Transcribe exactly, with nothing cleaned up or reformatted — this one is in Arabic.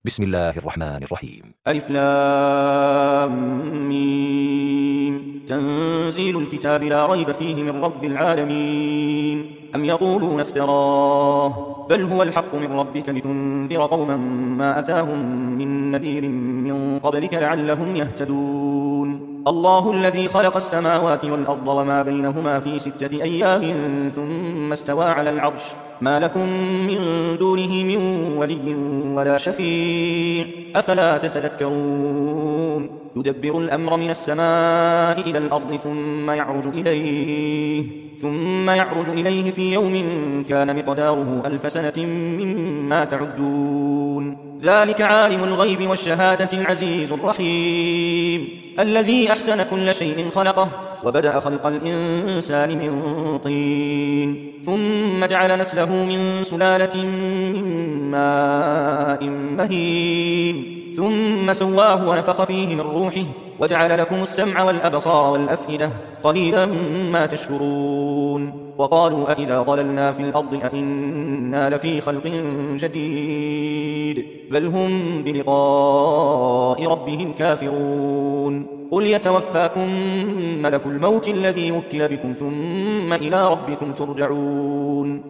بسم الله الرحمن الرحيم. ألف لام ميم. تنزيل الكتاب لا ريب فيه من رب العالمين. أم يقولون افتراه بل هو الحق من ربك لتنذر قوما ما أتاهم من نذير من قبلك لعلهم يهتدون. الله الذي خلق السماوات والأرض وما بينهما في ستة أيام ثم استوى على العرش ما لكم من دونه من ولي ولا شفيع أفلا تتذكرون. يدبر الأمر من السماء إلى الأرض ثم يعرج إليه ثم يعرج إليه في يوم كان مقداره ألف سنة مما تعدون. ذلك عالم الغيب والشهادة العزيز الرحيم الذي أحسن كل شيء خلقه وبدأ خلق الإنسان من طين ثم جعل نسله من سلالة من ماء مهين ثم سواه ونفخ فيه من روحه وجعل لكم السمع والأبصار والأفئدة قليلا ما تشكرون. وقالوا أإذا ضللنا في الأرض أإنا لفي خلق جديد بل هم بلقاء ربهم كافرون. قل يتوفاكم ملك الموت الذي وكل بكم ثم إلى ربكم ترجعون.